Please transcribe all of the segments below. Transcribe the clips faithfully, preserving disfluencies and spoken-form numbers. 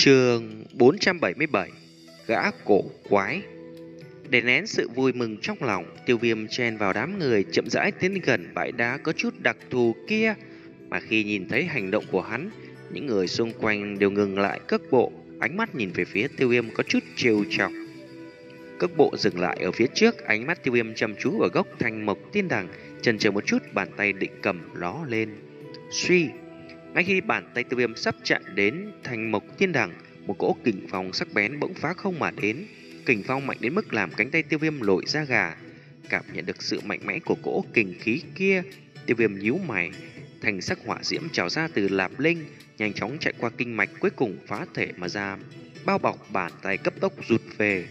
Chương bốn trăm bảy mươi bảy. Gã cổ quái. Để nén sự vui mừng trong lòng, Tiêu Viêm chen vào đám người, chậm rãi tiến gần bãi đá có chút đặc thù kia. Mà khi nhìn thấy hành động của hắn, những người xung quanh đều ngừng lại cước bộ, ánh mắt nhìn về phía Tiêu Viêm có chút trêu chọc. Cước bộ dừng lại ở phía trước, ánh mắt Tiêu Viêm chăm chú vào gốc thanh mộc tiên đằng, chần chờ một chút, bàn tay định cầm nó lên. Suy, ngay khi bàn tay Tiêu Viêm sắp chạm đến thanh mộc tiên đằng, một cỗ kình phong sắc bén bỗng phá không mà đến. Kình phong mạnh đến mức làm cánh tay Tiêu Viêm nổi da gà. Cảm nhận được sự mạnh mẽ của cỗ kình khí kia, Tiêu Viêm nhíu mày, thành sắc hỏa diễm trào ra từ lạp linh, nhanh chóng chạy qua kinh mạch, cuối cùng phá thể mà ra, bao bọc bàn tay, cấp tốc rụt về.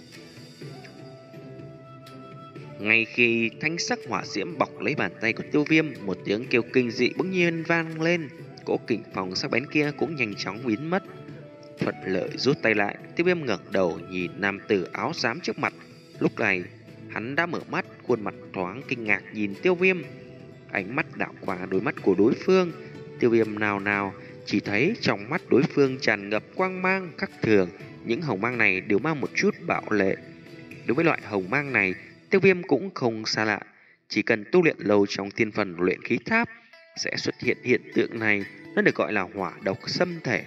Ngay khi thanh sắc hỏa diễm bọc lấy bàn tay của Tiêu Viêm, một tiếng kêu kinh dị bỗng nhiên vang lên, cỗ kình phong sắc bén kia cũng nhanh chóng biến mất. Thuận lợi rút tay lại, Tiêu Viêm ngẩng đầu nhìn nam tử áo xám trước mặt. Lúc này, hắn đã mở mắt, khuôn mặt thoáng kinh ngạc nhìn Tiêu Viêm. Ánh mắt đảo qua đôi mắt của đối phương, Tiêu Viêm nào nào chỉ thấy trong mắt đối phương tràn ngập quang mang khác thường, những hồng mang này đều mang một chút bạo lệ. Đối với loại hồng mang này, Tiêu Viêm cũng không xa lạ, chỉ cần tu luyện lâu trong thiên phần luyện khí tháp sẽ xuất hiện hiện tượng này, nó được gọi là hỏa độc xâm thể.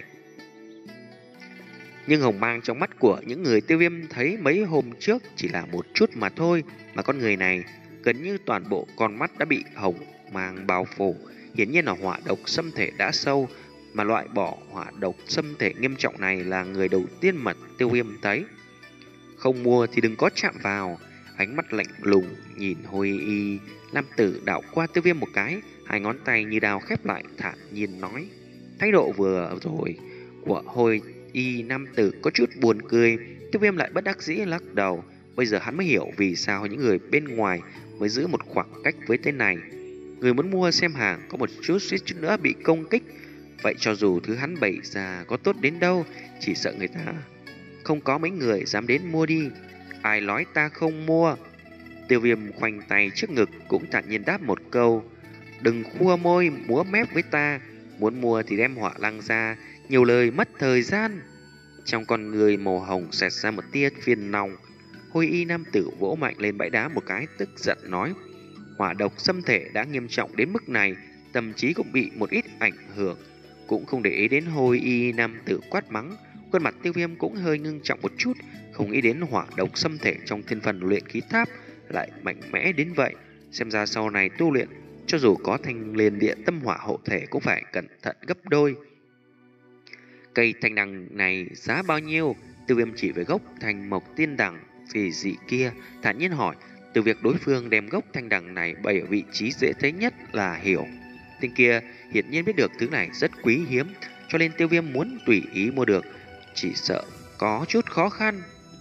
Nhưng hồng mang trong mắt của những người Tiêu Viêm thấy mấy hôm trước chỉ là một chút mà thôi, mà con người này gần như toàn bộ con mắt đã bị hồng mang bao phủ, hiển nhiên là hỏa độc xâm thể đã sâu, mà loại bỏ hỏa độc xâm thể nghiêm trọng này là người đầu tiên mà Tiêu Viêm thấy. Không mua thì đừng có chạm vào. Ánh mắt lạnh lùng nhìn Hôi Y nam tử đảo qua Tiêu Viêm một cái, hai ngón tay như đao khép lại, thản nhiên nói. Thái độ vừa rồi của Hôi Y nam tử có chút buồn cười. Tiêu Viêm lại bất đắc dĩ lắc đầu. Bây giờ hắn mới hiểu vì sao những người bên ngoài mới giữ một khoảng cách với tên này. Người muốn mua xem hàng có một chút suýt chút nữa bị công kích. Vậy cho dù thứ hắn bày ra có tốt đến đâu, chỉ sợ người ta không có mấy người dám đến mua đi. Ai nói ta không mua? Tiêu Viêm khoanh tay trước ngực cũng thản nhiên đáp một câu. Đừng khua môi múa mép với ta, muốn mua thì đem hỏa lăng ra, nhiều lời mất thời gian. Trong con người màu hồng xẹt ra một tia phiền lòng. Hôi Y nam tử vỗ mạnh lên bãi đá một cái, tức giận nói. Hỏa độc xâm thể đã nghiêm trọng đến mức này, tâm trí cũng bị một ít ảnh hưởng. Cũng không để ý đến Hôi Y nam tử quát mắng. Khuôn mặt Tiêu Viêm cũng hơi ngưng trọng một chút, không nghĩ đến hỏa độc xâm thể trong thiên phần luyện khí tháp lại mạnh mẽ đến vậy. Xem ra sau này tu luyện, cho dù có thanh liên địa tâm hỏa hộ thể cũng phải cẩn thận gấp đôi. Cây thanh đằng này giá bao nhiêu? Tiêu Viêm chỉ về gốc thanh mộc tiên đằng vì dị kia, thản nhiên hỏi. Từ việc đối phương đem gốc thanh đằng này bày ở vị trí dễ thấy nhất là hiểu. Tên kia hiển nhiên biết được thứ này rất quý hiếm, cho nên Tiêu Viêm muốn tùy ý mua được chỉ sợ có chút khó khăn.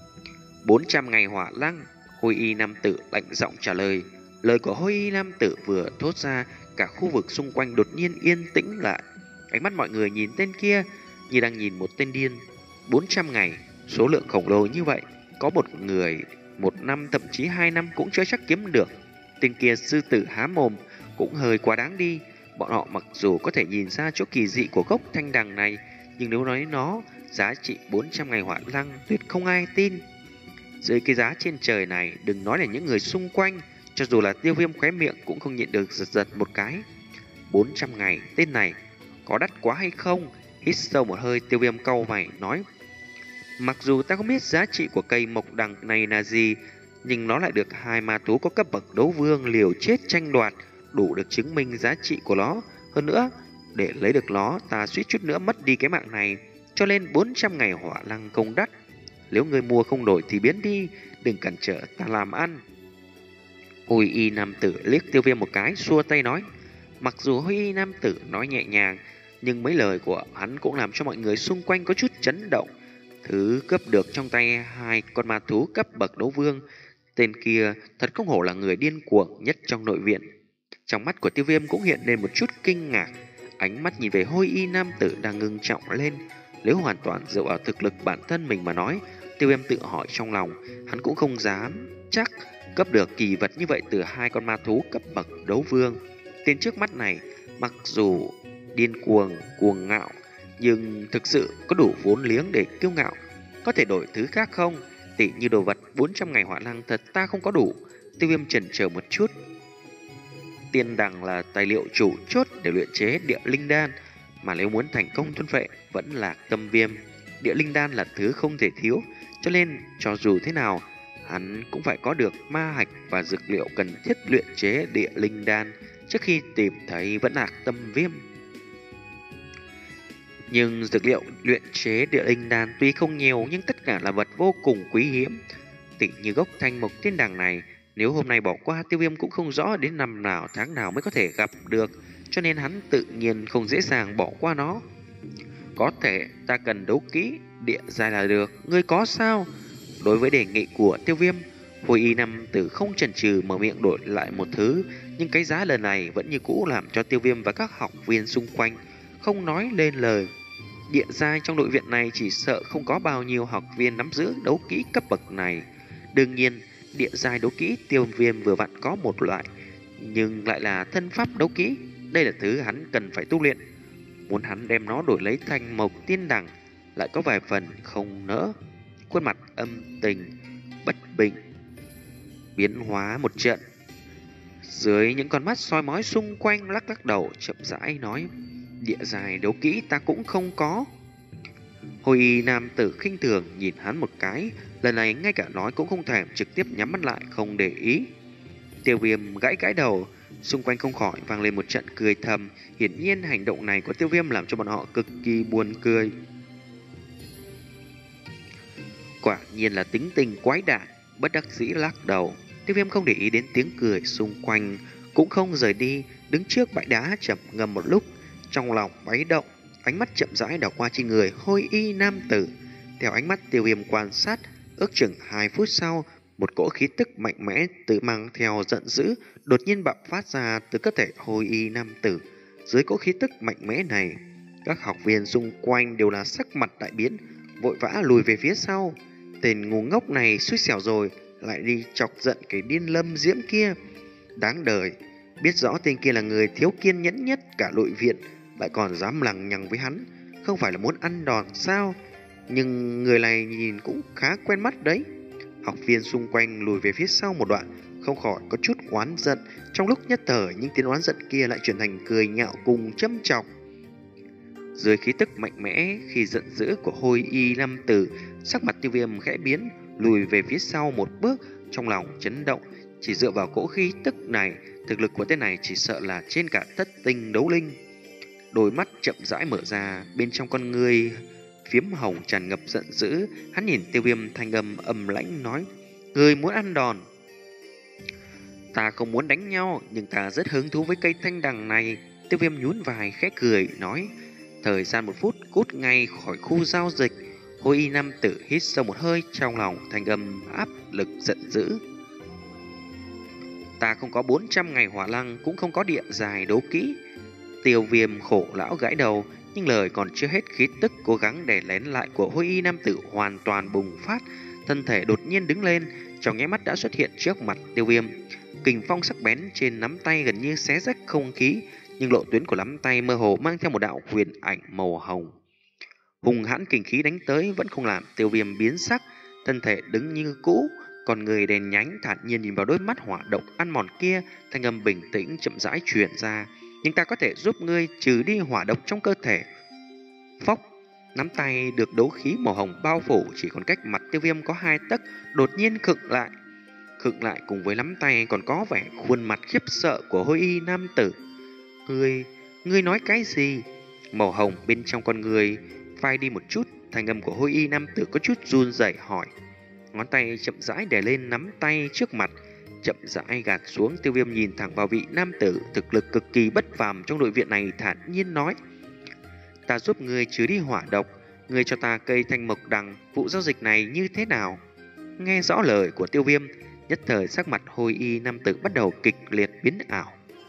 Bốn trăm ngày hỏa lăng. Hôi Y nam tử lạnh giọng trả lời. Lời của Hôi Y nam tử vừa thốt ra, cả khu vực xung quanh đột nhiên yên tĩnh lại. Ánh mắt mọi người nhìn tên kia như đang nhìn một tên điên. Bốn trăm ngày, số lượng khổng lồ như vậy, có một người một năm thậm chí hai năm cũng chưa chắc kiếm được. Tên kia sư tử há mồm cũng hơi quá đáng đi. Bọn họ mặc dù có thể nhìn ra chỗ kỳ dị của gốc thanh đằng này, nhưng nếu nói nó giá trị bốn trăm ngày hỏa lăng, tuyệt không ai tin. Dưới cái giá trên trời này, đừng nói là những người xung quanh, cho dù là Tiêu Viêm khóe miệng cũng không nhịn được giật giật một cái. Bốn trăm ngày, tên này có đắt quá hay không? Hít sâu một hơi, Tiêu Viêm cau mày nói. Mặc dù ta không biết giá trị của cây mộc đằng này là gì, nhưng nó lại được hai ma thú có cấp bậc đấu vương liều chết tranh đoạt, đủ được chứng minh giá trị của nó. Hơn nữa, để lấy được nó, ta suýt chút nữa mất đi cái mạng này, cho nên bốn trăm ngày hỏa lăng không đắt. Nếu người mua không đổi thì biến đi, đừng cản trở ta làm ăn. Hôi Y nam tử liếc Tiêu Viêm một cái, xua tay nói. Mặc dù Hôi Y nam tử nói nhẹ nhàng, nhưng mấy lời của hắn cũng làm cho mọi người xung quanh có chút chấn động. Thứ cướp được trong tay hai con ma thú cấp bậc đấu vương, tên kia thật không hổ là người điên cuồng nhất trong nội viện. Trong mắt của Tiêu Viêm cũng hiện lên một chút kinh ngạc, ánh mắt nhìn về Hôi Y nam tử đang ngưng trọng lên. Nếu hoàn toàn dựa vào thực lực bản thân mình mà nói, Tiêu Viêm tự hỏi trong lòng, hắn cũng không dám chắc cấp được kỳ vật như vậy từ hai con ma thú cấp bậc đấu vương. Tên trước mắt này, mặc dù điên cuồng, cuồng ngạo, Nhưng thực sự có đủ vốn liếng để kiêu ngạo. Có thể đổi thứ khác không? Tỉ như đồ vật bốn trăm ngày hỏa lăng thật ta không có đủ. Tiêu Viêm chần chờ một chút. Tiên đằng là tài liệu chủ chốt để luyện chế địa linh đan, mà nếu muốn thành công thôn vệ vẫn là tâm viêm. Địa linh đan là thứ không thể thiếu, cho nên cho dù thế nào hắn cũng phải có được ma hạch và dược liệu cần thiết luyện chế địa linh đan trước khi tìm thấy vẫn lạc tâm viêm. Nhưng dược liệu luyện chế địa linh đan tuy không nhiều nhưng tất cả là vật vô cùng quý hiếm. Tỉ như gốc thanh mộc tiên đằng này, nếu hôm nay bỏ qua, Tiêu Viêm cũng không rõ đến năm nào tháng nào mới có thể gặp được, cho nên hắn tự nhiên không dễ dàng bỏ qua nó. Có thể ta cần đấu kỹ địa giai là được, ngươi có sao? Đối với đề nghị của Tiêu Viêm, Hồi Y Nam Tử không chần chừ mở miệng đổi lại một thứ, nhưng cái giá lần này vẫn như cũ làm cho Tiêu Viêm và các học viên xung quanh không nói lên lời. Địa giai trong đội viện này chỉ sợ không có bao nhiêu học viên nắm giữ đấu kỹ cấp bậc này. Đương nhiên, địa giai đấu kỹ Tiêu Viêm vừa vặn có một loại, nhưng lại là thân pháp đấu kỹ. Đây là thứ hắn cần phải tu luyện. Muốn hắn đem nó đổi lấy thành mộc tiên đẳng lại có vài phần không nỡ. Khuôn mặt âm tình bất bình biến hóa một trận. Dưới những con mắt soi mói xung quanh, lắc lắc đầu chậm rãi nói: địa giai đấu kỹ ta cũng không có. Hồi Y nam tử khinh thường nhìn hắn một cái, lần này ngay cả nói cũng không thèm, trực tiếp nhắm mắt lại không để ý. Tiêu Viêm gãi gãi đầu, xung quanh không khỏi vang lên một trận cười thầm. Hiển nhiên hành động này của Tiêu Viêm làm cho bọn họ cực kỳ buồn cười. Quả nhiên là tính tình quái đản. Bất đắc dĩ lắc đầu, Tiêu Viêm không để ý đến tiếng cười xung quanh, cũng không rời đi, đứng trước bãi đá chậm ngâm một lúc, trong lòng máy động, ánh mắt chậm rãi đảo qua trên người Hôi Y nam tử. Theo ánh mắt Tiêu Viêm quan sát, ước chừng hai phút sau, một cỗ khí tức mạnh mẽ tự mang theo giận dữ đột nhiên bạo phát ra từ cơ thể Hôi Y nam tử. Dưới cỗ khí tức mạnh mẽ này, các học viên xung quanh đều là sắc mặt đại biến, vội vã lùi về phía sau. Tên ngu ngốc này xui xẻo rồi, lại đi chọc giận cái điên lâm diễm kia. Đáng đời, biết rõ tên kia là người thiếu kiên nhẫn nhất cả nội viện, lại còn dám lằng nhằng với hắn, không phải là muốn ăn đòn sao? Nhưng người này nhìn cũng khá quen mắt đấy. Học viên xung quanh lùi về phía sau một đoạn, không khỏi có chút oán giận. Trong lúc nhất thời, những tiếng oán giận kia lại chuyển thành cười nhạo cùng châm chọc. Dưới khí tức mạnh mẽ khi giận dữ của Hôi Y nam tử, sắc mặt Tiêu Viêm khẽ biến, lùi về phía sau một bước, trong lòng chấn động. Chỉ dựa vào cỗ khí tức này, thực lực của tên này chỉ sợ là trên cả thất tinh đấu linh. Đôi mắt chậm rãi mở ra, bên trong con ngươi phiếm hồng tràn ngập giận dữ. Hắn nhìn Tiêu Viêm, thanh âm âm lãnh nói: người muốn ăn đòn? Ta không muốn đánh nhau, nhưng ta rất hứng thú với cây thanh đằng này. Tiêu Viêm nhún vai khẽ cười nói: thời gian một phút, cút ngay khỏi khu giao dịch. Hôi Y nam tử hít sâu một hơi, trong lòng thanh âm áp lực giận dữ: ta không có bốn trăm ngày hỏa lăng, cũng không có địa dài đấu kỹ. Tiêu Viêm khổ lão gãi đầu, nhưng lời còn chưa hết, khí tức cố gắng đè lén lại của Hôi Y nam tử hoàn toàn bùng phát, thân thể đột nhiên đứng lên, trong nháy mắt đã xuất hiện trước mặt Tiêu Viêm. Kình phong sắc bén trên nắm tay gần như xé rách không khí, nhưng lộ tuyến của nắm tay mơ hồ mang theo một đạo huyền ảnh màu hồng. Hùng hãn kình khí đánh tới vẫn không làm Tiêu Viêm biến sắc, thân thể đứng như cũ, còn người đèn nhánh thản nhiên nhìn vào đôi mắt hỏa độc ăn mòn kia, thanh âm bình tĩnh chậm rãi truyền ra: nhưng ta có thể giúp ngươi trừ đi hỏa độc trong cơ thể. Phốc, nắm tay được đấu khí màu hồng bao phủ, chỉ còn cách mặt Tiêu Viêm có hai tấc, đột nhiên khựng lại. Khựng lại cùng với nắm tay còn có vẻ khuôn mặt khiếp sợ của Hôi Y nam tử. Ngươi, ngươi nói cái gì? Màu hồng bên trong con người phai đi một chút, thanh âm của Hôi Y nam tử có chút run rẩy hỏi. Ngón tay chậm rãi đè lên nắm tay trước mặt, chậm rãi gạt xuống. Tiêu Viêm nhìn thẳng vào vị nam tử thực lực cực kỳ bất phàm trong đội viện này, thản nhiên nói: ta giúp ngươi trừ đi hỏa độc, ngươi cho ta cây thanh mộc đằng, vụ giao dịch này như thế nào? Nghe rõ lời của Tiêu Viêm, nhất thời sắc mặt Hôi Y nam tử bắt đầu kịch liệt biến ảo.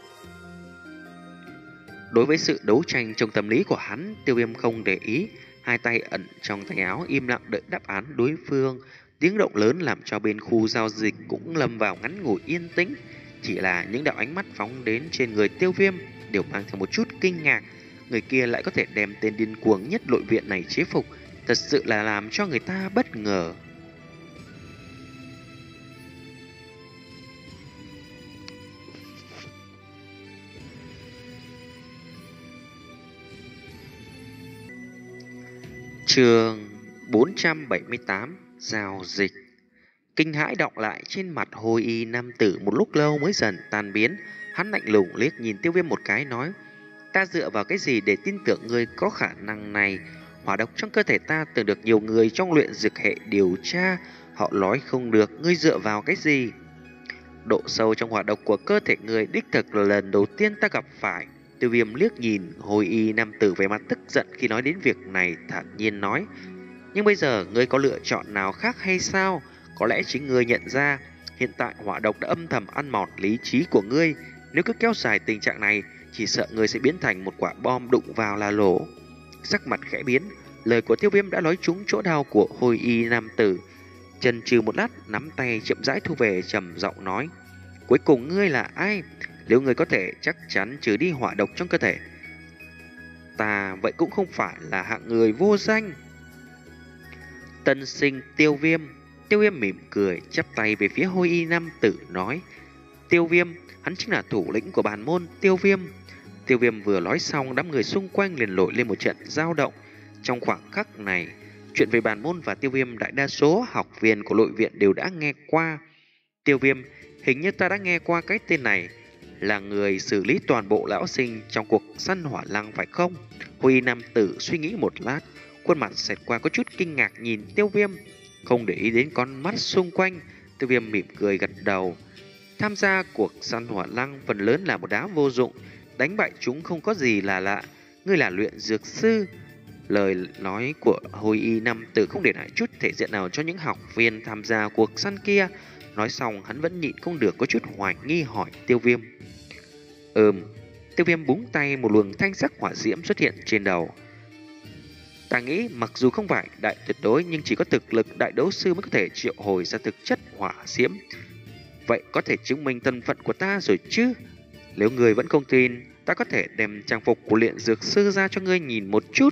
Đối với sự đấu tranh trong tâm lý của hắn, Tiêu Viêm không để ý, hai tay ẩn trong tay áo im lặng đợi đáp án đối phương. Tiếng động lớn làm cho bên khu giao dịch cũng lâm vào ngắn ngủi yên tĩnh. Chỉ là những đạo ánh mắt phóng đến trên người Tiêu Viêm đều mang theo một chút kinh ngạc. người kia lại có thể đem tên điên cuồng nhất nội viện này chế phục, thật sự là làm cho người ta bất ngờ. Chương bốn trăm bảy mươi tám: Giao dịch. Kinh hãi đọng lại trên mặt Hồi Y nam tử một lúc lâu mới dần tan biến. Hắn lạnh lùng liếc nhìn Tiêu Viêm một cái nói: ta dựa vào cái gì để tin tưởng ngươi có khả năng này? Hỏa độc trong cơ thể ta từng được nhiều người trong luyện dược hệ điều tra, họ nói không được, ngươi dựa vào cái gì? Độ sâu trong hỏa độc của cơ thể người đích thực là lần đầu tiên ta gặp phải. Tiêu Viêm liếc nhìn Hồi Y nam tử về mặt tức giận khi nói đến việc này, thản nhiên nói: nhưng bây giờ ngươi có lựa chọn nào khác hay sao? Có lẽ chính ngươi nhận ra hiện tại hỏa độc đã âm thầm ăn mòn lý trí của ngươi. Nếu cứ kéo dài tình trạng này, chỉ sợ ngươi sẽ biến thành một quả bom đụng vào là lổ. Sắc mặt khẽ biến, lời của Tiêu Viêm đã nói trúng chỗ đau của Hồi Y nam tử. Chần chừ một lát, nắm tay chậm rãi thu về, trầm giọng nói: cuối cùng ngươi là ai? Nếu ngươi có thể chắc chắn trừ đi hỏa độc trong cơ thể ta, vậy cũng không phải là hạng người vô danh. Tân sinh Tiêu Viêm. Tiêu Viêm mỉm cười, chắp tay về phía Hồi Y nam tử nói: Tiêu Viêm, hắn chính là thủ lĩnh của bản môn Tiêu Viêm. Tiêu Viêm vừa nói xong, đám người xung quanh liền nổi lên một trận dao động. Trong khoảng khắc này, chuyện về bản môn và Tiêu Viêm đại đa số học viên của nội viện đều đã nghe qua. Tiêu Viêm, hình như ta đã nghe qua cái tên này, là người xử lý toàn bộ lão sinh trong cuộc săn hỏa lăng phải không? Hồi Y nam tử suy nghĩ một lát, khuôn mặt xẹt qua có chút kinh ngạc nhìn Tiêu Viêm, không để ý đến con mắt xung quanh. Tiêu Viêm mỉm cười gật đầu. Tham gia cuộc săn hỏa lăng phần lớn là một đám vô dụng, đánh bại chúng không có gì là lạ. Ngươi là luyện dược sư. Lời nói của Hồi Y nam tử không để lại chút thể diện nào cho những học viên tham gia cuộc săn kia. Nói xong, hắn vẫn nhịn không được có chút hoài nghi hỏi Tiêu Viêm: Ừm. Tiêu Viêm búng tay, một luồng thanh sắc hỏa diễm xuất hiện trên đầu. Ta nghĩ mặc dù không phải đại tuyệt đối, nhưng chỉ có thực lực đại đấu sư mới có thể triệu hồi ra thực chất hỏa diễm. Vậy có thể chứng minh thân phận của ta rồi chứ? Nếu người vẫn không tin, ta có thể đem trang phục của luyện dược sư ra cho ngươi nhìn một chút.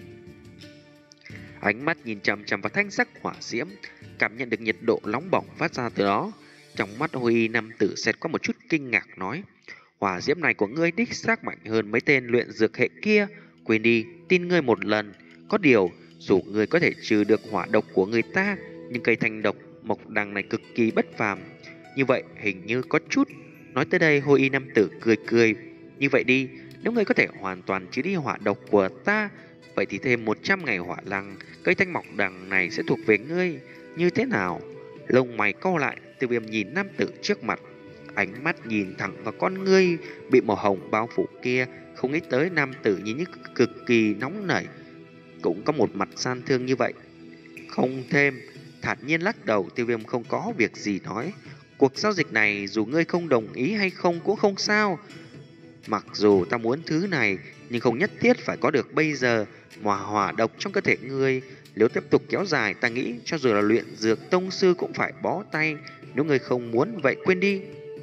Ánh mắt nhìn chằm chằm vào thanh sắc hỏa diễm, cảm nhận được nhiệt độ nóng bỏng phát ra từ đó. Trong mắt Hồi Y nam tử xẹt qua một chút kinh ngạc nói: hỏa diễm này của ngươi đích xác mạnh hơn mấy tên luyện dược hệ kia. Quên đi, tin ngươi một lần. Có điều, dù ngươi có thể trừ được hỏa độc của người ta, nhưng cây thanh độc mộc đằng này cực kỳ bất phàm. Như vậy hình như có chút. Nói tới đây, Hồi Y nam tử cười cười. Như vậy đi, nếu ngươi có thể hoàn toàn trừ đi hỏa độc của ta, vậy thì thêm một trăm ngày hỏa lăng, cây thanh mộc đằng này sẽ thuộc về ngươi. Như thế nào? Lông mày cau lại, Tiêu Viêm nhìn nam tử trước mặt, ánh mắt nhìn thẳng vào con ngươi bị màu hồng bao phủ kia. Không nghĩ tới nam tử nhìn như cực kỳ nóng nảy cũng có một mặt gian thương như vậy. Không thêm, thản nhiên lắc đầu. Tiêu Viêm không có việc gì nói: cuộc giao dịch này dù ngươi không đồng ý hay không cũng không sao. Mặc dù ta muốn thứ này, nhưng không nhất thiết phải có được bây giờ. Mà hỏa độc trong cơ thể ngươi nếu tiếp tục kéo dài, ta nghĩ cho dù là luyện dược tông sư cũng phải bó tay. Nếu ngươi không muốn vậy quên đi.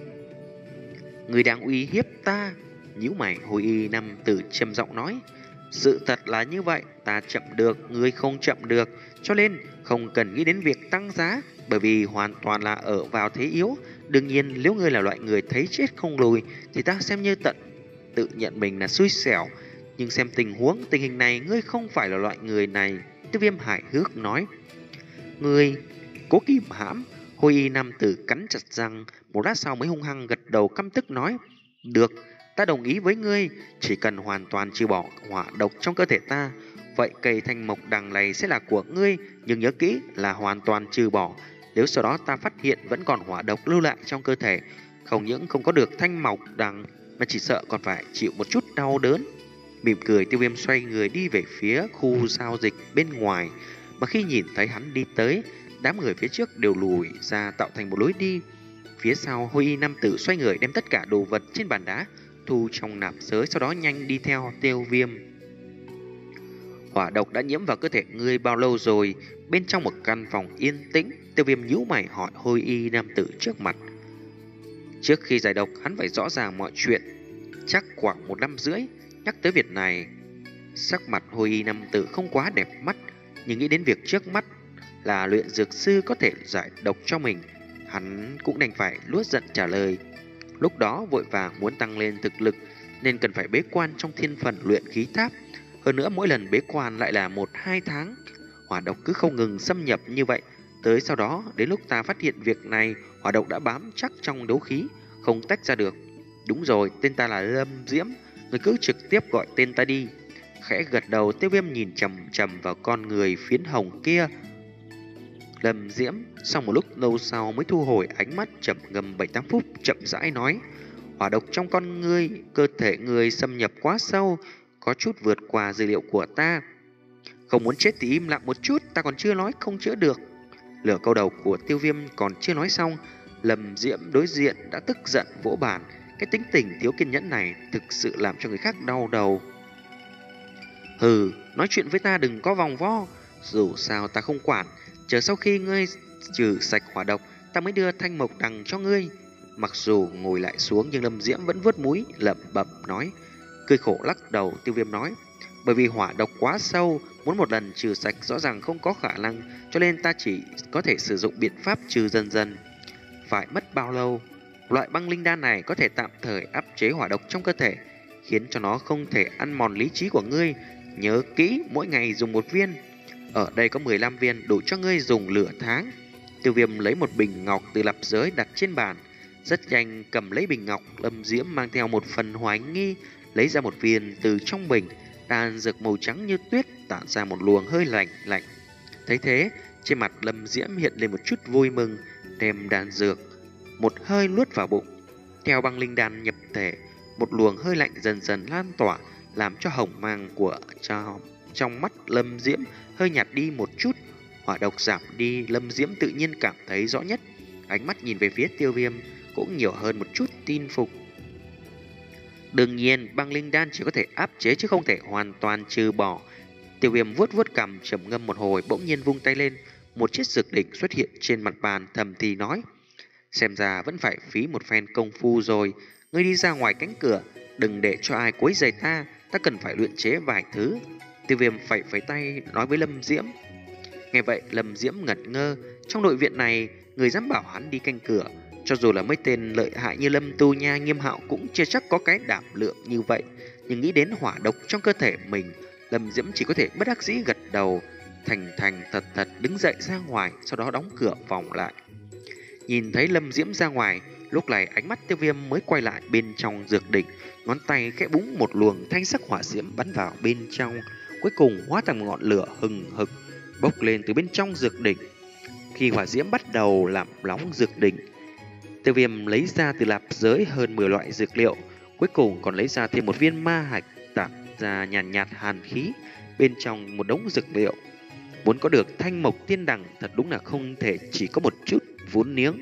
Ngươi đang uy hiếp ta. Nhíu mày, Hồi Y nam tử trầm giọng nói: sự thật là như vậy, ta chậm được, ngươi không chậm được, cho nên không cần nghĩ đến việc tăng giá, bởi vì hoàn toàn là ở vào thế yếu. Đương nhiên, nếu ngươi là loại người thấy chết không lùi, thì ta xem như tận tự nhận mình là xui xẻo. Nhưng xem tình huống, tình hình này ngươi không phải là loại người này. Tiêu Viêm hài hước nói: ngươi cố kìm hãm. Hồi Y nam tử cắn chặt răng, một lát sau mới hung hăng gật đầu căm tức nói: được, ta đồng ý với ngươi. Chỉ cần hoàn toàn trừ bỏ hỏa độc trong cơ thể ta, vậy cây thanh mộc đằng này sẽ là của ngươi. Nhưng nhớ kỹ là hoàn toàn trừ bỏ. Nếu sau đó ta phát hiện vẫn còn hỏa độc lưu lại trong cơ thể, không những không có được thanh mộc đằng, mà chỉ sợ còn phải chịu một chút đau đớn. Mỉm cười, Tiêu Viêm xoay người đi về phía khu giao dịch bên ngoài. Mà khi nhìn thấy hắn đi tới, đám người phía trước đều lùi ra tạo thành một lối đi. Phía sau, Hồi Y nam tử xoay người đem tất cả đồ vật trên bàn đá thu trong nạp giới, sau đó nhanh đi theo Tiêu Viêm. Hỏa độc đã nhiễm vào cơ thể ngươi bao lâu rồi? Bên trong một căn phòng yên tĩnh, Tiêu Viêm nhíu mày hỏi Hồi Y nam tử trước mặt. Trước khi giải độc, hắn phải rõ ràng mọi chuyện. Chắc khoảng một năm rưỡi. Nhắc tới việc này, Sắc mặt Hồi Y nam tử không quá đẹp mắt, nhưng nghĩ đến việc trước mắt là luyện dược sư có thể giải độc cho mình, hắn cũng đành phải luốt giận trả lời. Lúc đó vội vàng muốn tăng lên thực lực nên cần phải bế quan trong thiên phần luyện khí tháp. Hơn nữa mỗi lần bế quan lại là một hai tháng. Hỏa độc cứ không ngừng xâm nhập như vậy. Tới sau đó đến lúc ta phát hiện việc này, hỏa độc đã bám chắc trong đấu khí, không tách ra được. Đúng rồi, tên ta là Lâm Diễm, người cứ trực tiếp gọi tên ta đi. Khẽ gật đầu, Tiêu Viêm nhìn chầm chầm vào con người phiến hồng kia. Lâm Diễm sau một lúc lâu sau mới thu hồi ánh mắt, chậm ngâm bảy tám phút, chậm rãi nói: hỏa độc trong con ngươi, cơ thể người xâm nhập quá sâu, có chút vượt qua dữ liệu của ta. Không muốn chết thì im lặng một chút, ta còn chưa nói không chữa được. Lửa câu đầu của Tiêu Viêm còn chưa nói xong, Lâm Diễm đối diện đã tức giận vỗ bàn. Cái tính tình thiếu kiên nhẫn này thực sự làm cho người khác đau đầu. Hừ, nói chuyện với ta đừng có vòng vo, dù sao ta không quản. Chờ sau khi ngươi trừ sạch hỏa độc, ta mới đưa thanh mộc đằng cho ngươi. Mặc dù ngồi lại xuống nhưng Lâm Diễm vẫn vuốt mũi lẩm bẩm nói. Cười khổ lắc đầu, Tiêu Viêm nói: bởi vì hỏa độc quá sâu, muốn một lần trừ sạch rõ ràng không có khả năng, cho nên ta chỉ có thể sử dụng biện pháp trừ dần dần. Phải mất bao lâu? Loại băng linh đan này có thể tạm thời áp chế hỏa độc trong cơ thể, khiến cho nó không thể ăn mòn lý trí của ngươi. Nhớ kỹ, mỗi ngày dùng một viên. Ở đây có mười lăm viên, đủ cho ngươi dùng lửa tháng. Tiêu Viêm lấy một bình ngọc từ lạp giới đặt trên bàn. Rất nhanh cầm lấy bình ngọc, Lâm Diễm mang theo một phần hoài nghi, lấy ra một viên từ trong bình. Đan dược màu trắng như tuyết tản ra một luồng hơi lạnh lạnh. Thấy thế, trên mặt Lâm Diễm hiện lên một chút vui mừng, đem đan dược một hơi nuốt vào bụng. Theo băng linh đan nhập thể, một luồng hơi lạnh dần dần lan tỏa, làm cho hồng mang của trong, trong mắt Lâm Diễm hơi nhạt đi một chút. Hỏa độc giảm đi, Lâm Diễm tự nhiên cảm thấy rõ nhất. Ánh mắt nhìn về phía Tiêu Viêm cũng nhiều hơn một chút tin phục. Đương nhiên, băng linh đan chỉ có thể áp chế chứ không thể hoàn toàn trừ bỏ. Tiêu Viêm vuốt vuốt cằm trầm ngâm một hồi, bỗng nhiên vung tay lên, một chiếc dược đỉnh xuất hiện trên mặt bàn, thầm thì nói: xem ra vẫn phải phí một phen công phu rồi. Ngươi đi ra ngoài cánh cửa, đừng để cho ai quấy rầy ta, ta cần phải luyện chế vài thứ. Tiêu Viêm phẩy phẩy tay nói với Lâm Diễm. Nghe vậy, Lâm Diễm ngẩn ngơ. Trong nội viện này, người dám bảo hắn đi canh cửa, cho dù là mấy tên lợi hại như Lâm Tu Nha, Nghiêm Hạo cũng chưa chắc có cái đảm lượng như vậy. Nhưng nghĩ đến hỏa độc trong cơ thể mình, Lâm Diễm chỉ có thể bất đắc dĩ gật đầu, thành thành thật thật đứng dậy ra ngoài, sau đó đóng cửa vòng lại. Nhìn thấy Lâm Diễm ra ngoài, lúc này ánh mắt Tiêu Viêm mới quay lại bên trong dược đỉnh, ngón tay khẽ búng một luồng thanh sắc hỏa diễm bắn vào bên trong, cuối cùng hóa thành một ngọn lửa hừng hực bốc lên từ bên trong dược đỉnh. Khi hỏa diễm bắt đầu làm nóng dược đỉnh, Tiêu Viêm lấy ra từ lạp giới hơn mười loại dược liệu, cuối cùng còn lấy ra thêm một viên ma hạch tản ra nhàn nhạt, nhạt hàn khí bên trong một đống dược liệu. Muốn có được thanh mộc tiên đằng thật đúng là không thể chỉ có một chút vốn liếng.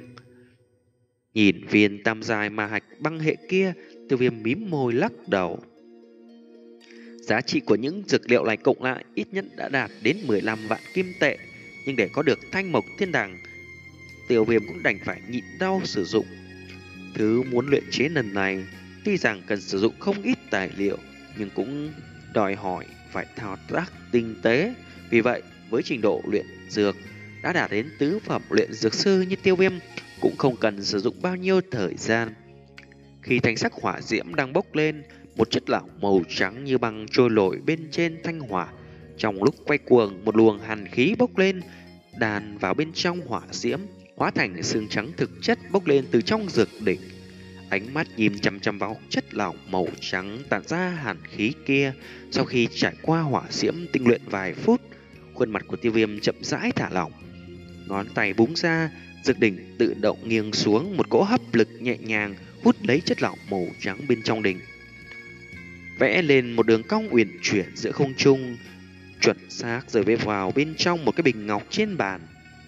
Nhìn viên tam giai ma hạch băng hệ kia, Tiêu Viêm mím môi lắc đầu. Giá trị của những dược liệu này cộng lại ít nhất đã đạt đến mười lăm vạn kim tệ, nhưng để có được thanh mộc tiên đằng, Tiêu Viêm cũng đành phải nhịn đau sử dụng. Thứ muốn luyện chế lần này tuy rằng cần sử dụng không ít tài liệu, nhưng cũng đòi hỏi phải thao tác tinh tế. Vì vậy, với trình độ luyện dược đã đạt đến tứ phẩm luyện dược sư như Tiêu Viêm, cũng không cần sử dụng bao nhiêu thời gian. Khi thanh sắc hỏa diễm đang bốc lên, một chất lỏng màu trắng như băng trôi nổi bên trên thanh hỏa. Trong lúc quay cuồng, một luồng hàn khí bốc lên, đàn vào bên trong hỏa diễm, hóa thành xương trắng thực chất bốc lên từ trong dược đỉnh. Ánh mắt nhìn chăm chăm vào chất lỏng màu trắng tản ra hàn khí kia. Sau khi trải qua hỏa diễm tinh luyện vài phút, khuôn mặt của Tiêu Viêm chậm rãi thả lỏng. Ngón tay búng ra, dược đỉnh tự động nghiêng xuống, một cỗ hấp lực nhẹ nhàng hút lấy chất lỏng màu trắng bên trong đỉnh, vẽ lên một đường cong uyển chuyển giữa không trung, chuẩn xác rơi về vào bên trong một cái bình ngọc trên bàn.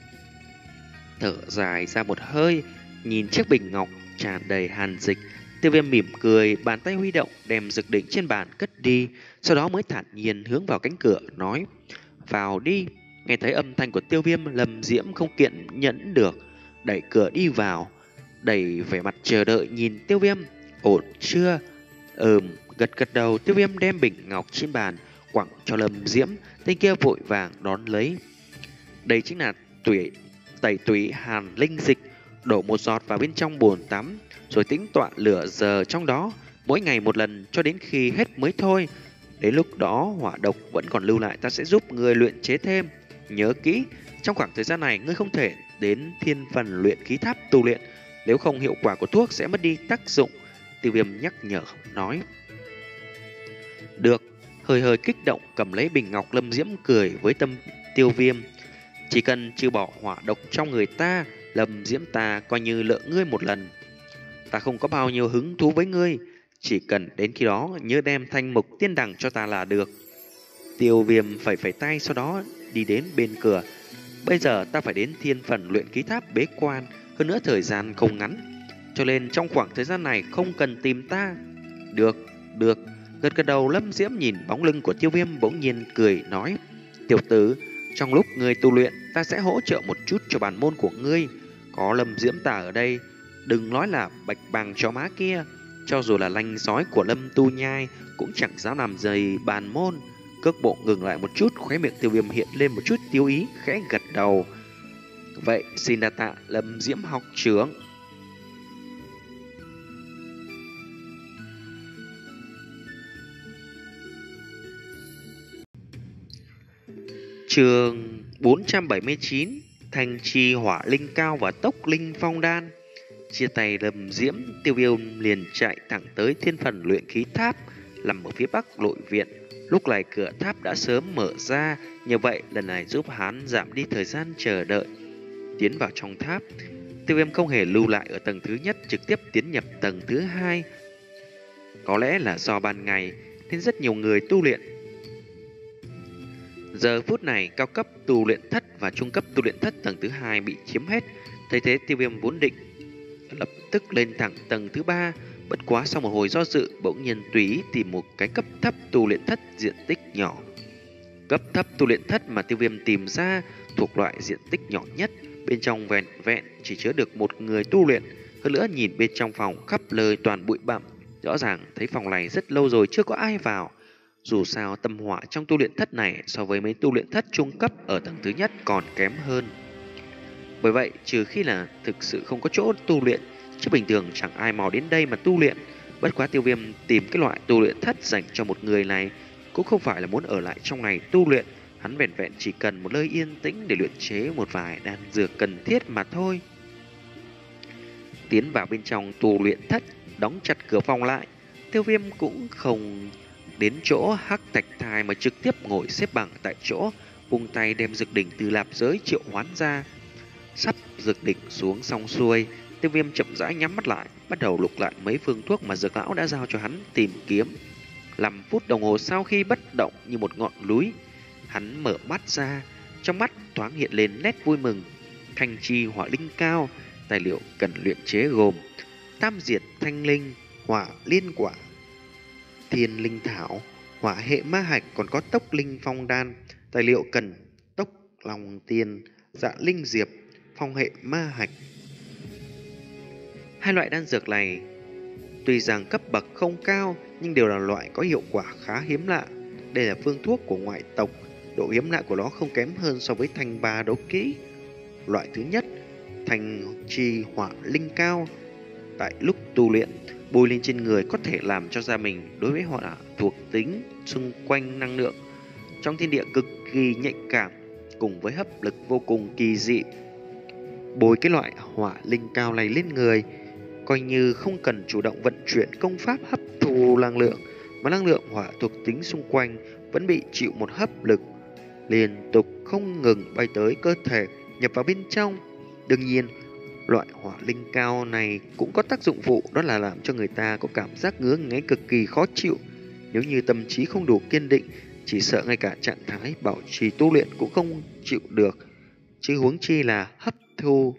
Thở dài ra một hơi, nhìn chiếc bình ngọc tràn đầy hàn dịch, Tiêu Viêm mỉm cười, bàn tay huy động đem dược đỉnh trên bàn cất đi, sau đó mới thản nhiên hướng vào cánh cửa nói: vào đi. Nghe thấy âm thanh của Tiêu Viêm, Lâm Diễm không kiên nhẫn được, đẩy cửa đi vào, đầy vẻ mặt chờ đợi nhìn Tiêu Viêm. Ổn chưa? Ừm. Gật gật đầu, Tiêu Viêm đem bình ngọc trên bàn quẳng cho Lâm Diễm. Tên kia vội vàng đón lấy. Đây chính là tủy tẩy tủy hàn linh dịch, đổ một giọt vào bên trong bồn tắm, rồi tĩnh tọa lửa giờ trong đó, mỗi ngày một lần cho đến khi hết mới thôi. Đến lúc đó hỏa độc vẫn còn lưu lại, ta sẽ giúp ngươi luyện chế thêm. Nhớ kỹ, trong khoảng thời gian này ngươi không thể đến thiên phần luyện khí tháp tu luyện, nếu không hiệu quả của thuốc sẽ mất đi tác dụng. Tiêu Viêm nhắc nhở nói. Được. Hơi hơi kích động cầm lấy bình ngọc, Lâm Diễm cười với tâm Tiêu Viêm. Chỉ cần trừ bỏ hỏa độc trong người ta, Lâm Diễm ta coi như lỡ ngươi một lần. Ta không có bao nhiêu hứng thú với ngươi, chỉ cần đến khi đó nhớ đem thanh mục tiên đằng cho ta là được. Tiêu Viêm phẩy phẩy tay, sau đó đi đến bên cửa. Bây giờ ta phải đến thiên phần luyện khí tháp bế quan, hơn nữa thời gian không ngắn, cho nên trong khoảng thời gian này không cần tìm ta. Được, được. Gật gật đầu, Lâm Diễm nhìn bóng lưng của Tiêu Viêm bỗng nhiên cười nói. Tiểu tử, trong lúc ngươi tu luyện, ta sẽ hỗ trợ một chút cho bản môn của ngươi. Có Lâm Diễm ta ở đây, đừng nói là bạch bàng chó má kia, cho dù là lanh sói của Lâm Tu Nhai cũng chẳng dám làm dày bàn môn. Cước bộ ngừng lại một chút, khóe miệng Tiêu Viêm hiện lên một chút tiêu ý, khẽ gật đầu. Vậy xin đa tạ Lâm Diễm học trưởng. Chương bốn trăm bảy mươi chín. Thanh chi hỏa linh cao và tốc linh phong đan. Chia tay Lâm Diễm, Tiêu Viêm liền chạy thẳng tới thiên phần luyện khí tháp nằm ở phía bắc nội viện. Lúc này cửa tháp đã sớm mở ra, như vậy lần này giúp hắn giảm đi thời gian chờ đợi. Tiến vào trong tháp, Tiêu Viêm không hề lưu lại ở tầng thứ nhất, trực tiếp tiến nhập tầng thứ hai. Có lẽ là do ban ngày nên rất nhiều người tu luyện. Giờ phút này cao cấp tu luyện thất và trung cấp tu luyện thất tầng thứ hai bị chiếm hết. Thấy thế, Tiêu Viêm vốn định lập tức lên thẳng tầng thứ ba, bất quá sau một hồi do dự, bỗng nhiên tùy ý tìm một cái cấp thấp tu luyện thất diện tích nhỏ. Cấp thấp tu luyện thất mà Tiêu Viêm tìm ra thuộc loại diện tích nhỏ nhất, bên trong vẹn vẹn chỉ chứa được một người tu luyện. Hơn nữa nhìn bên trong phòng khắp nơi toàn bụi bặm, rõ ràng thấy phòng này rất lâu rồi chưa có ai vào. Dù sao tâm hỏa trong tu luyện thất này so với mấy tu luyện thất trung cấp ở tầng thứ nhất còn kém hơn. Bởi vậy trừ khi là thực sự không có chỗ tu luyện, chứ bình thường chẳng ai mò đến đây mà tu luyện. Bất quá Tiêu Viêm tìm cái loại tu luyện thất dành cho một người này cũng không phải là muốn ở lại trong này tu luyện. Hắn vẹn vẹn chỉ cần một nơi yên tĩnh để luyện chế một vài đan dược cần thiết mà thôi. Tiến vào bên trong tu luyện thất, đóng chặt cửa phòng lại, Tiêu Viêm cũng không đến chỗ hắc thạch thai mà trực tiếp ngồi xếp bằng tại chỗ, vung tay đem dược đỉnh từ lạp giới triệu hoán ra. Sắp dược đỉnh xuống xong xuôi, Tiêu Viêm chậm rãi nhắm mắt lại, bắt đầu lục lại mấy phương thuốc mà dược lão đã giao cho hắn tìm kiếm. Năm phút đồng hồ sau khi bất động như một ngọn núi, hắn mở mắt ra, trong mắt thoáng hiện lên nét vui mừng. Thanh chi hỏa linh cao, tài liệu cần luyện chế gồm tam diệt thanh linh, hỏa liên quả, thiên linh thảo, hỏa hệ ma hạch, còn có tốc linh phong đan. Tài liệu cần tốc lòng tiên, dạ linh diệp, phong hệ ma hạch. Hai loại đan dược này tuy rằng cấp bậc không cao nhưng đều là loại có hiệu quả khá hiếm lạ. Đây là phương thuốc của ngoại tộc, độ hiếm lạ của nó không kém hơn so với thanh ba đấu kỹ. Loại thứ nhất, thanh chi hỏa linh cao, tại lúc tu luyện bôi lên trên người có thể làm cho da mình đối với hỏa thuộc tính xung quanh năng lượng trong thiên địa cực kỳ nhạy cảm, cùng với hấp lực vô cùng kỳ dị. Bôi cái loại hỏa linh cao này lên người, coi như không cần chủ động vận chuyển công pháp hấp thu năng lượng, mà năng lượng hỏa thuộc tính xung quanh vẫn bị chịu một hấp lực liên tục không ngừng bay tới cơ thể, nhập vào bên trong. Đương nhiên, loại hỏa linh cao này cũng có tác dụng phụ, đó là làm cho người ta có cảm giác ngứa ngáy cực kỳ khó chịu. Nếu như tâm trí không đủ kiên định, chỉ sợ ngay cả trạng thái bảo trì tu luyện cũng không chịu được, chứ huống chi là hấp thu.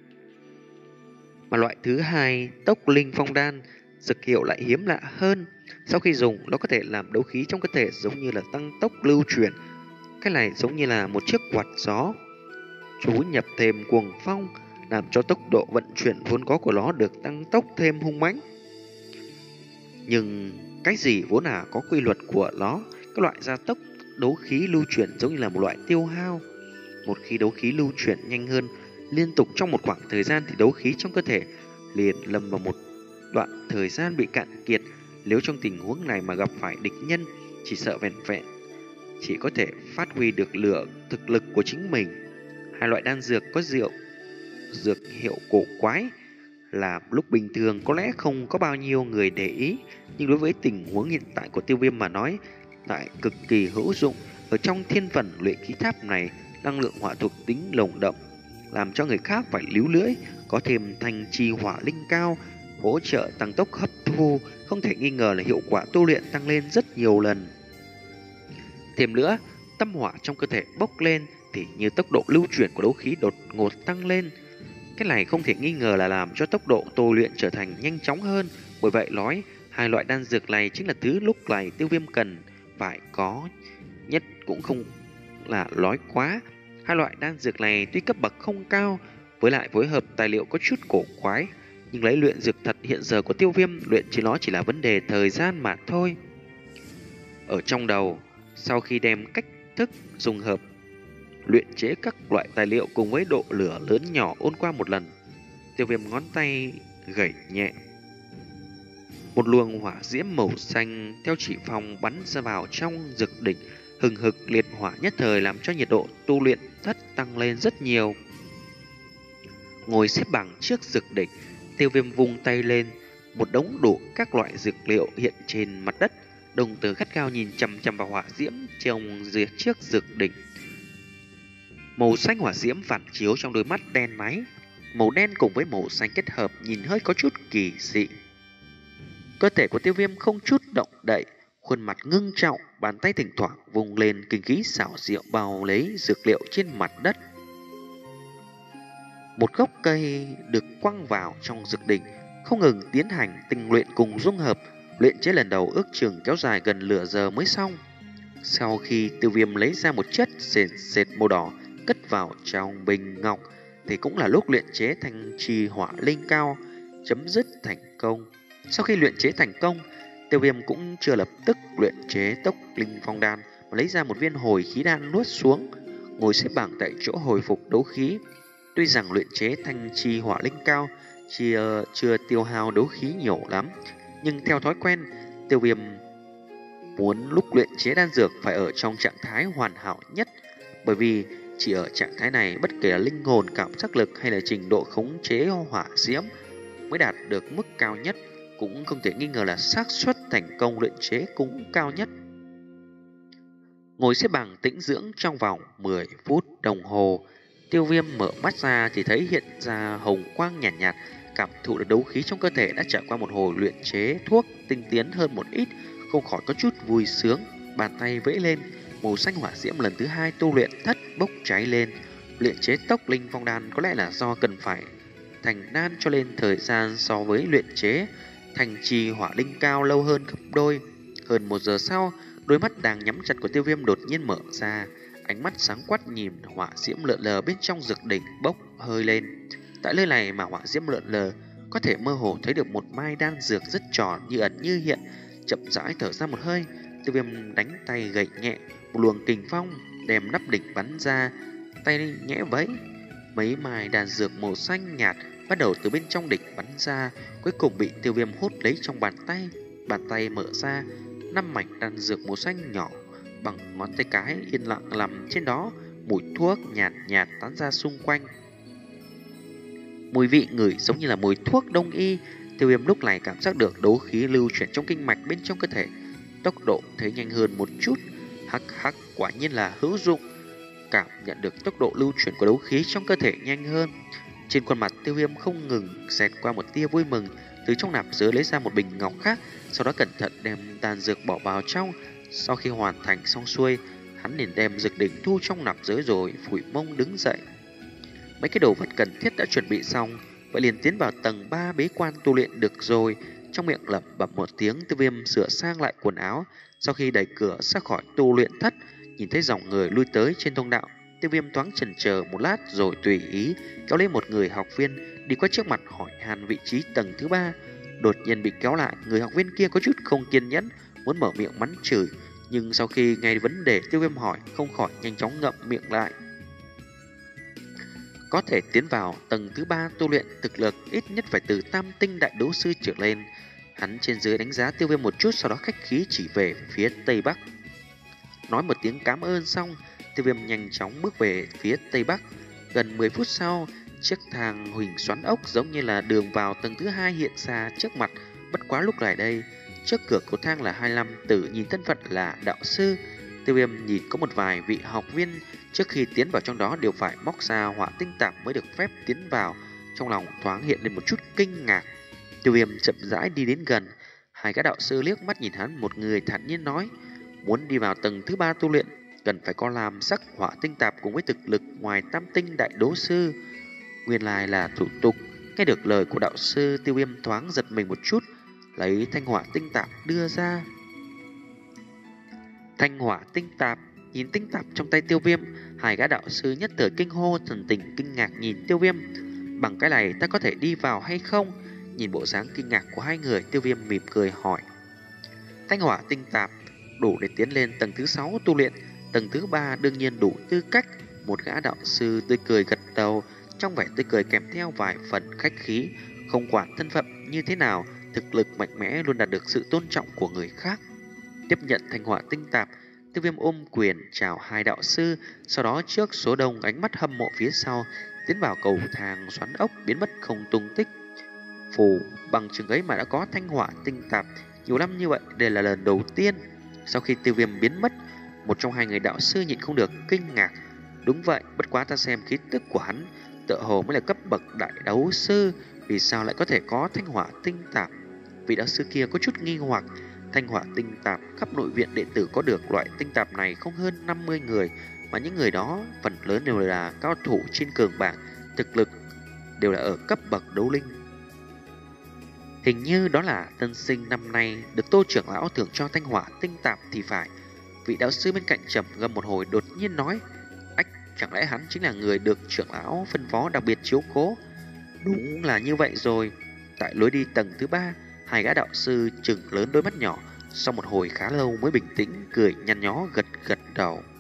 Mà loại thứ hai, tốc linh phong đan, dược hiệu lại hiếm lạ hơn. Sau khi dùng, nó có thể làm đấu khí trong cơ thể giống như là tăng tốc lưu chuyển. Cái này giống như là một chiếc quạt gió, chú nhập thêm cuồng phong, làm cho tốc độ vận chuyển vốn có của nó được tăng tốc thêm hung mãnh. Nhưng cái gì vốn là có quy luật của nó, Các loại gia tốc đấu khí lưu chuyển giống như là một loại tiêu hao. Một khi đấu khí lưu chuyển nhanh hơn liên tục trong một khoảng thời gian thì đấu khí trong cơ thể liền lâm vào một đoạn thời gian bị cạn kiệt. Nếu trong tình huống này mà gặp phải địch nhân, chỉ sợ vẹn vẹn chỉ có thể phát huy được lửa thực lực của chính mình. Hai loại đan dược có rượu dược hiệu cổ quái là lúc bình thường có lẽ không có bao nhiêu người để ý, nhưng đối với tình huống hiện tại của Tiêu Viêm mà nói lại cực kỳ hữu dụng. Ở trong thiên phần luyện khí tháp này, năng lượng hỏa thuộc tính lồng đậm làm cho người khác phải líu lưỡi, có thêm thanh chi hỏa linh cao hỗ trợ tăng tốc hấp thu, không thể nghi ngờ là hiệu quả tu luyện tăng lên rất nhiều lần. Thêm nữa, tâm hỏa trong cơ thể bốc lên thì như tốc độ lưu chuyển của đấu khí đột ngột tăng lên. Cái này không thể nghi ngờ là làm cho tốc độ tu luyện trở thành nhanh chóng hơn. Bởi vậy nói, hai loại đan dược này chính là thứ lúc này Tiêu Viêm cần phải có nhất, cũng không là nói quá. Hai loại đan dược này tuy cấp bậc không cao, với lại phối hợp tài liệu có chút cổ quái, nhưng lấy luyện dược thật hiện giờ của Tiêu Viêm, luyện chế nó chỉ là vấn đề thời gian mà thôi. Ở trong đầu, sau khi đem cách thức dùng hợp luyện chế các loại tài liệu cùng với độ lửa lớn nhỏ ôn qua một lần, Tiêu Viêm ngón tay gẩy nhẹ, một luồng hỏa diễm màu xanh theo chỉ phong bắn ra vào trong dược đỉnh, hừng hực liệt hỏa nhất thời làm cho nhiệt độ tu luyện thất tăng lên rất nhiều. Ngồi xếp bằng trước dược đỉnh, Tiêu Viêm vung tay lên, một đống đủ các loại dược liệu hiện trên mặt đất, đồng tử gắt gao nhìn chằm chằm vào hỏa diễm trồng dưới trước dược đỉnh. Màu xanh hỏa diễm phản chiếu trong đôi mắt đen láy, màu đen cùng với màu xanh kết hợp nhìn hơi có chút kỳ dị. Cơ thể của Tiêu Viêm không chút động đậy, khuôn mặt ngưng trọng, bàn tay thỉnh thoảng vùng lên kinh khí xảo diệu bao lấy dược liệu trên mặt đất. Một gốc cây được quăng vào trong dược đỉnh, không ngừng tiến hành tinh luyện cùng dung hợp. Luyện chế lần đầu ước chừng kéo dài gần nửa giờ mới xong. Sau khi Tiêu Viêm lấy ra một chất sền sệt màu đỏ cất vào trong bình ngọc, thì cũng là lúc luyện chế thanh trì hỏa linh cao chấm dứt thành công. Sau khi luyện chế thành công, Tiêu Viêm cũng chưa lập tức luyện chế tốc linh phong đan, mà lấy ra một viên hồi khí đan nuốt xuống, ngồi xếp bằng tại chỗ hồi phục đấu khí. Tuy rằng luyện chế thanh trì hỏa linh cao chưa, chưa tiêu hao đấu khí nhiều lắm, nhưng theo thói quen, Tiêu Viêm muốn lúc luyện chế đan dược phải ở trong trạng thái hoàn hảo nhất, bởi vì chỉ ở trạng thái này, bất kể là linh hồn, cảm giác lực hay là trình độ khống chế hỏa diễm mới đạt được mức cao nhất, cũng không thể nghi ngờ là xác suất thành công luyện chế cũng cao nhất. Ngồi xếp bằng tĩnh dưỡng trong vòng mười phút đồng hồ, Tiêu Viêm mở mắt ra thì thấy hiện ra hồng quang nhàn nhạt, nhạt, cảm thụ được đấu khí trong cơ thể đã trải qua một hồi luyện chế thuốc tinh tiến hơn một ít, không khỏi có chút vui sướng. Bàn tay vẫy lên, màu xanh hỏa diễm lần thứ hai tu luyện thất bốc cháy lên. Luyện chế tốc linh phong đan có lẽ là do cần phải thành đan cho nên thời gian so với luyện chế thành trì hỏa linh cao lâu hơn gấp đôi. Hơn một giờ sau, đôi mắt đang nhắm chặt của Tiêu Viêm đột nhiên mở ra, ánh mắt sáng quắc nhìn hỏa diễm lượn lờ bên trong dược đỉnh bốc hơi lên. Tại nơi này mà hỏa diễm lượn lờ, có thể mơ hồ thấy được một mai đan dược rất tròn như ẩn như hiện. Chậm rãi thở ra một hơi, Tiêu Viêm đánh tay gậy nhẹ, một luồng kình phong đem nắp đỉnh bắn ra, tay nhẽ vẫy, mấy mai đan dược màu xanh nhạt bắt đầu từ bên trong đỉnh bắn ra, cuối cùng bị Tiêu Viêm hút lấy trong bàn tay. Bàn tay mở ra, năm mảnh đan dược màu xanh nhỏ bằng ngón tay cái yên lặng nằm trên đó, mùi thuốc nhạt nhạt tán ra xung quanh. Mùi vị ngửi giống như là mùi thuốc đông y. Tiêu Viêm lúc này cảm giác được đấu khí lưu chuyển trong kinh mạch bên trong cơ thể, tốc độ thấy nhanh hơn một chút. Hắc hắc, quả nhiên là hữu dụng. Cảm nhận được tốc độ lưu chuyển của đấu khí trong cơ thể nhanh hơn, trên khuôn mặt Tiêu Viêm không ngừng xẹt qua một tia vui mừng. Từ trong nạp giới lấy ra một bình ngọc khác, sau đó cẩn thận đem đan dược bỏ vào trong. Sau khi hoàn thành xong xuôi, hắn liền đem dược đỉnh thu trong nạp giới rồi phủi mông đứng dậy. Mấy cái đồ vật cần thiết đã chuẩn bị xong, vậy liền tiến vào tầng ba bế quan tu luyện được rồi. Trong miệng lẩm bẩm một tiếng, Tiêu Viêm sửa sang lại quần áo. Sau khi đẩy cửa ra khỏi tu luyện thất, nhìn thấy dòng người lui tới trên thông đạo, Tiêu Viêm thoáng chần chờ một lát rồi tùy ý kéo lấy một người học viên đi qua trước mặt hỏi han vị trí tầng thứ ba. Đột nhiên bị kéo lại, người học viên kia có chút không kiên nhẫn, muốn mở miệng mắng chửi, Nhưng sau khi nghe vấn đề Tiêu Viêm hỏi, không khỏi nhanh chóng ngậm miệng lại. Có thể tiến vào tầng thứ ba tu luyện, thực lực ít nhất phải từ tam tinh đại đấu sư trở lên. Hắn trên dưới đánh giá Tiêu Viêm một chút, sau đó khách khí chỉ về phía tây bắc. Nói một tiếng cảm ơn xong, Tiêu Viêm nhanh chóng bước về phía tây bắc. Gần mười phút sau, chiếc thang huỳnh xoắn ốc giống như là đường vào tầng thứ hai hiện ra trước mặt. Bất quá lúc này đây, trước cửa cầu thang là hai mươi lăm tử nhìn thân phận là đạo sư. Tiêu Viêm nhìn có một vài vị học viên trước khi tiến vào trong đó đều phải móc ra hỏa tinh tạp mới được phép tiến vào. Trong lòng thoáng hiện lên một chút kinh ngạc. Tiêu Viêm chậm rãi đi đến gần. Hai gã đạo sư liếc mắt nhìn hắn, một người thản nhiên nói: muốn đi vào tầng thứ ba tu luyện, cần phải có làm sắc hỏa tinh tạp cùng với thực lực ngoài tam tinh đại đố sư. Nguyên lai là thủ tục. Nghe được lời của đạo sư, Tiêu Viêm thoáng giật mình một chút, lấy thanh hỏa tinh tạp đưa ra. Thanh hỏa tinh tạp. Nhìn tinh tạp trong tay Tiêu Viêm, hai gã đạo sư nhất thời kinh hô, thần tình kinh ngạc nhìn Tiêu Viêm. Bằng cái này ta có thể đi vào hay không? Nhìn bộ dáng kinh ngạc của hai người, Tiêu Viêm mỉm cười hỏi. Thanh hỏa tinh tạp đủ để tiến lên tầng thứ sáu tu luyện, tầng thứ ba đương nhiên đủ tư cách. Một gã đạo sư tươi cười gật đầu, trong vẻ tươi cười kèm theo vài phần khách khí. Không quản thân phận như thế nào, thực lực mạnh mẽ luôn đạt được sự tôn trọng của người khác. Tiếp nhận thanh hỏa tinh tạp, Tiêu Viêm ôm quyền chào hai đạo sư, sau đó trước số đông ánh mắt hâm mộ phía sau, tiến vào cầu thang xoắn ốc biến mất không tung tích. Phù, bằng chứng ấy mà đã có thanh hỏa tinh tạp nhiều năm như vậy, đây là lần đầu tiên. Sau khi Tiêu Viêm biến mất, một trong hai người đạo sư nhịn không được kinh ngạc. Đúng vậy, bất quá ta xem khí tức của hắn, tựa hồ mới là cấp bậc đại đấu sư, vì sao lại có thể có thanh hỏa tinh tạp? Vị đạo sư kia có chút nghi hoặc. Thanh hỏa tinh tạp, khắp nội viện đệ tử có được loại tinh tạp này không hơn năm mươi người, mà những người đó phần lớn đều là cao thủ trên cường bảng, thực lực đều là ở cấp bậc đấu linh. Hình như đó là tân sinh năm nay được Tô trưởng lão thưởng cho thanh hỏa tinh tạp thì phải. Vị đạo sư bên cạnh trầm ngâm một hồi đột nhiên nói: ách, chẳng lẽ hắn chính là người được trưởng lão phân phó đặc biệt chiếu cố? Đúng là như vậy rồi. Tại lối đi tầng thứ ba, hai gã đạo sư chừng lớn đôi mắt nhỏ, sau một hồi khá lâu mới bình tĩnh cười nhăn nhó gật gật đầu.